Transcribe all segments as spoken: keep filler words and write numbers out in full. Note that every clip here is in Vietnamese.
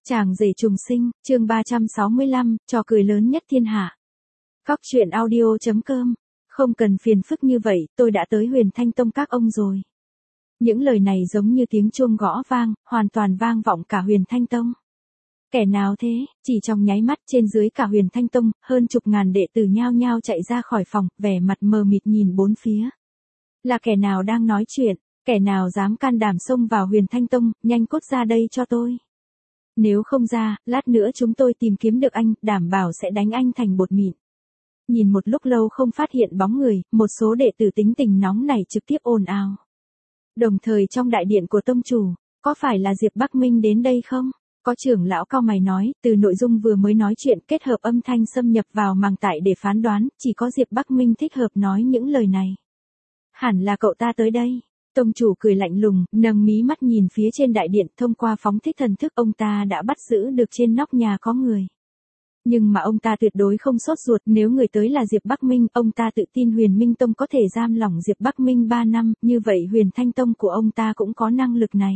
Chàng rể trùng sinh, chương ba trăm sáu mươi lăm, trò cười lớn nhất thiên hạ. Cóc truyện audio chấm com. Không cần phiền phức như vậy, tôi đã tới Huyền Thanh Tông các ông rồi. Những lời này giống như tiếng chuông gõ vang, hoàn toàn vang vọng cả Huyền Thanh Tông. Kẻ nào thế? Chỉ trong nháy mắt trên dưới cả Huyền Thanh Tông, hơn chục ngàn đệ tử nhao nhao chạy ra khỏi phòng, vẻ mặt mờ mịt nhìn bốn phía. Là kẻ nào đang nói chuyện? Kẻ nào dám can đảm xông vào Huyền Thanh Tông, nhanh cút ra đây cho tôi. Nếu không ra, lát nữa chúng tôi tìm kiếm được anh, đảm bảo sẽ đánh anh thành bột mịn. Nhìn một lúc lâu không phát hiện bóng người, một số đệ tử tính tình nóng này trực tiếp ồn ào. Đồng thời trong đại điện của tông chủ, có phải là Diệp Bắc Minh đến đây không? Có trưởng lão cau mày nói, từ nội dung vừa mới nói chuyện kết hợp âm thanh xâm nhập vào màng tải để phán đoán, chỉ có Diệp Bắc Minh thích hợp nói những lời này. Hẳn là cậu ta tới đây. Tông chủ cười lạnh lùng, nâng mí mắt nhìn phía trên đại điện, thông qua phóng thích thần thức ông ta đã bắt giữ được trên nóc nhà có người. Nhưng mà ông ta tuyệt đối không sốt ruột, nếu người tới là Diệp Bắc Minh, ông ta tự tin Huyền Minh Tông có thể giam lỏng Diệp Bắc Minh ba năm, như vậy Huyền Thanh Tông của ông ta cũng có năng lực này.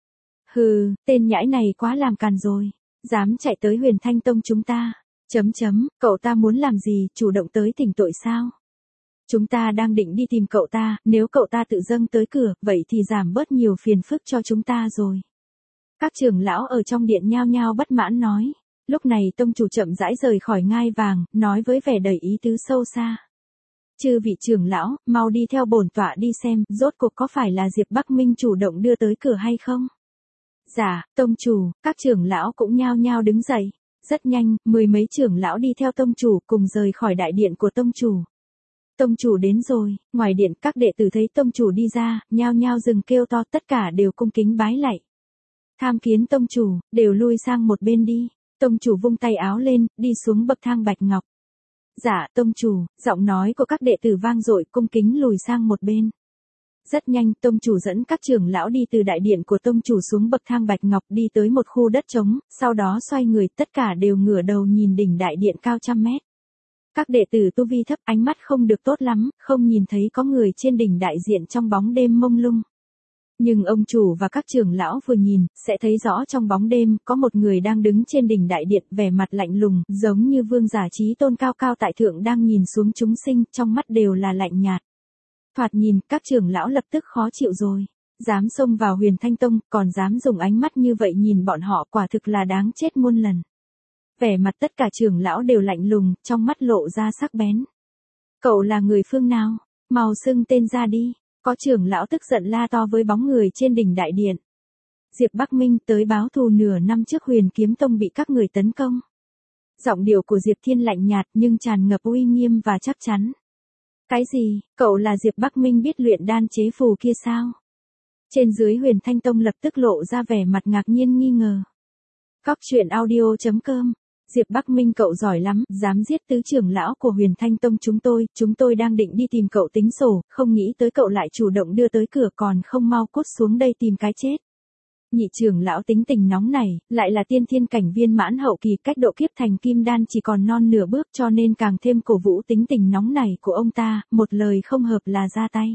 Hừ, tên nhãi này quá làm càn rồi, dám chạy tới Huyền Thanh Tông chúng ta, chấm chấm, cậu ta muốn làm gì, chủ động tới thỉnh tội sao? Chúng ta đang định đi tìm cậu ta, nếu cậu ta tự dâng tới cửa, vậy thì giảm bớt nhiều phiền phức cho chúng ta rồi. Các trưởng lão ở trong điện nhao nhao bất mãn nói. Lúc này tông chủ chậm rãi rời khỏi ngai vàng, nói với vẻ đầy ý tứ sâu xa. Chư vị trưởng lão, mau đi theo bổn tọa đi xem, rốt cuộc có phải là Diệp Bắc Minh chủ động đưa tới cửa hay không? Dạ, tông chủ, các trưởng lão cũng nhao nhao đứng dậy. Rất nhanh, mười mấy trưởng lão đi theo tông chủ cùng rời khỏi đại điện của tông chủ. Tông chủ đến rồi, ngoài điện các đệ tử thấy tông chủ đi ra, nhao nhao dừng kêu to, tất cả đều cung kính bái lạy. Tham kiến tông chủ, đều lui sang một bên đi. Tông chủ vung tay áo lên, đi xuống bậc thang bạch ngọc. Dạ, tông chủ, giọng nói của các đệ tử vang dội, cung kính lùi sang một bên. Rất nhanh, tông chủ dẫn các trưởng lão đi từ đại điện của tông chủ xuống bậc thang bạch ngọc đi tới một khu đất trống, sau đó xoay người, tất cả đều ngửa đầu nhìn đỉnh đại điện cao trăm mét. Các đệ tử tu vi thấp, ánh mắt không được tốt lắm, không nhìn thấy có người trên đỉnh đại diện trong bóng đêm mông lung. Nhưng ông chủ và các trưởng lão vừa nhìn, sẽ thấy rõ trong bóng đêm, có một người đang đứng trên đỉnh đại điện, vẻ mặt lạnh lùng, giống như vương giả chí tôn cao cao tại thượng đang nhìn xuống chúng sinh, trong mắt đều là lạnh nhạt. Thoạt nhìn, các trưởng lão lập tức khó chịu rồi. Dám xông vào Huyền Thanh Tông, còn dám dùng ánh mắt như vậy nhìn bọn họ, quả thực là đáng chết muôn lần. Vẻ mặt tất cả trưởng lão đều lạnh lùng, trong mắt lộ ra sắc bén. Cậu là người phương nào? Mau xưng tên ra đi. Có trưởng lão tức giận la to với bóng người trên đỉnh đại điện. Diệp Bắc Minh tới báo thù nửa năm trước Huyền Kiếm Tông bị các người tấn công. Giọng điệu của Diệp Thiên lạnh nhạt nhưng tràn ngập uy nghiêm và chắc chắn. Cái gì, cậu là Diệp Bắc Minh biết luyện đan chế phù kia sao? Trên dưới Huyền Thanh Tông lập tức lộ ra vẻ mặt ngạc nhiên nghi ngờ. Cóc truyện audio chấm com. Diệp Bắc Minh cậu giỏi lắm, dám giết tứ trưởng lão của Huyền Thanh Tông chúng tôi, chúng tôi đang định đi tìm cậu tính sổ, không nghĩ tới cậu lại chủ động đưa tới cửa còn không mau cút xuống đây tìm cái chết. Nhị trưởng lão tính tình nóng này, lại là tiên thiên cảnh viên mãn hậu kỳ, cách độ kiếp thành kim đan chỉ còn non nửa bước, cho nên càng thêm cổ vũ tính tình nóng này của ông ta, một lời không hợp là ra tay.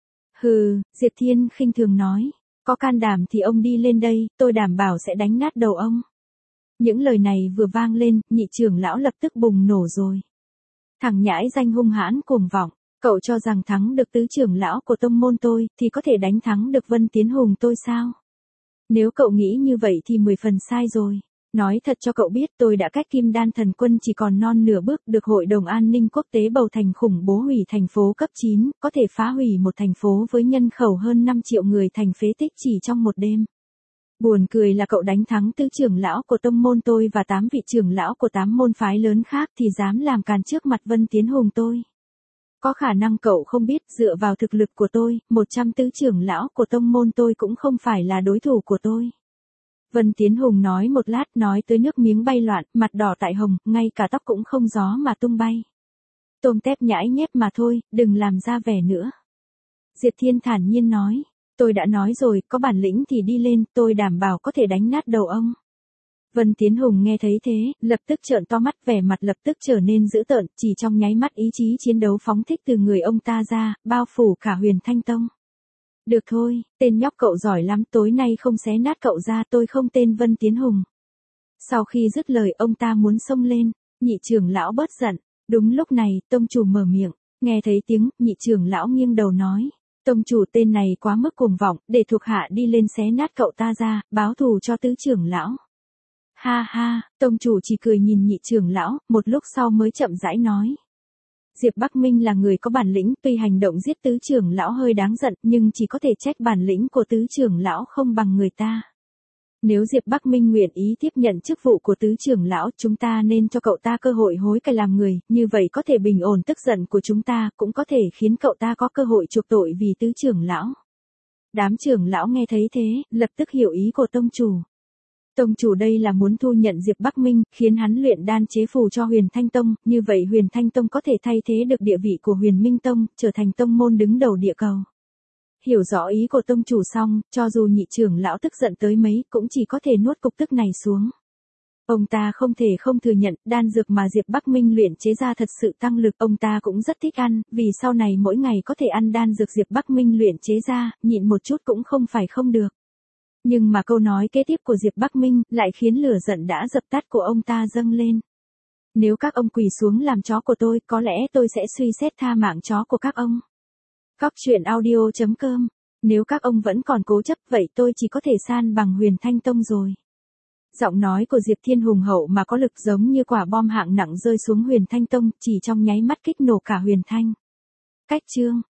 Hừ, Diệp Thiên khinh thường nói, có can đảm thì ông đi lên đây, tôi đảm bảo sẽ đánh nát đầu ông. Những lời này vừa vang lên, nhị trưởng lão lập tức bùng nổ rồi. Thằng nhãi danh hung hãn cuồng vọng, cậu cho rằng thắng được tứ trưởng lão của tông môn tôi, thì có thể đánh thắng được Vân Tiến Hùng tôi sao? Nếu cậu nghĩ như vậy thì mười phần sai rồi. Nói thật cho cậu biết, tôi đã cách Kim Đan Thần Quân chỉ còn non nửa bước, được Hội đồng An ninh Quốc tế bầu thành khủng bố hủy thành phố cấp chín, có thể phá hủy một thành phố với nhân khẩu hơn năm triệu người thành phế tích chỉ trong một đêm. Buồn cười là cậu đánh thắng tứ trưởng lão của tông môn tôi và tám vị trưởng lão của tám môn phái lớn khác thì dám làm càn trước mặt Vân Tiến Hùng tôi. Có khả năng cậu không biết, dựa vào thực lực của tôi, một trăm tứ trưởng lão của tông môn tôi cũng không phải là đối thủ của tôi. Vân Tiến Hùng nói một lát, nói tới nước miếng bay loạn, mặt đỏ tại hồng, ngay cả tóc cũng không gió mà tung bay. Tôm tép nhãi nhép mà thôi, đừng làm ra vẻ nữa. Diệp Thiên thản nhiên nói. Tôi đã nói rồi, có bản lĩnh thì đi lên, tôi đảm bảo có thể đánh nát đầu ông. Vân Tiến Hùng nghe thấy thế, lập tức trợn to mắt, vẻ mặt lập tức trở nên dữ tợn, chỉ trong nháy mắt ý chí chiến đấu phóng thích từ người ông ta ra, bao phủ cả Huyền Thanh Tông. Được thôi, tên nhóc cậu giỏi lắm, tối nay không xé nát cậu ra, tôi không tên Vân Tiến Hùng. Sau khi dứt lời ông ta muốn xông lên, nhị trưởng lão bớt giận. Đúng lúc này, tông chủ mở miệng, nghe thấy tiếng, nhị trưởng lão nghiêng đầu nói. Tông chủ tên này quá mức cuồng vọng, để thuộc hạ đi lên xé nát cậu ta ra, báo thù cho tứ trưởng lão. Ha ha, tông chủ chỉ cười nhìn nhị trưởng lão, một lúc sau mới chậm rãi nói. Diệp Bắc Minh là người có bản lĩnh, tuy hành động giết tứ trưởng lão hơi đáng giận, nhưng chỉ có thể trách bản lĩnh của tứ trưởng lão không bằng người ta. Nếu Diệp Bắc Minh nguyện ý tiếp nhận chức vụ của tứ trưởng lão, chúng ta nên cho cậu ta cơ hội hối cải làm người, như vậy có thể bình ổn tức giận của chúng ta, cũng có thể khiến cậu ta có cơ hội chuộc tội vì tứ trưởng lão. Đám trưởng lão nghe thấy thế, lập tức hiểu ý của tông chủ. Tông chủ đây là muốn thu nhận Diệp Bắc Minh, khiến hắn luyện đan chế phù cho Huyền Thanh Tông, như vậy Huyền Thanh Tông có thể thay thế được địa vị của Huyền Minh Tông, trở thành tông môn đứng đầu địa cầu. Hiểu rõ ý của tông chủ xong, cho dù nhị trưởng lão tức giận tới mấy, cũng chỉ có thể nuốt cục tức này xuống. Ông ta không thể không thừa nhận, đan dược mà Diệp Bắc Minh luyện chế ra thật sự tăng lực, ông ta cũng rất thích ăn, vì sau này mỗi ngày có thể ăn đan dược Diệp Bắc Minh luyện chế ra, nhịn một chút cũng không phải không được. Nhưng mà câu nói kế tiếp của Diệp Bắc Minh, lại khiến lửa giận đã dập tắt của ông ta dâng lên. Nếu các ông quỳ xuống làm chó của tôi, có lẽ tôi sẽ suy xét tha mạng chó của các ông. Cóc truyện audio chấm com. Nếu các ông vẫn còn cố chấp, vậy tôi chỉ có thể san bằng Huyền Thanh Tông rồi. Giọng nói của Diệp Thiên hùng hậu mà có lực giống như quả bom hạng nặng rơi xuống Huyền Thanh Tông, chỉ trong nháy mắt kích nổ cả Huyền Thanh. Cách chương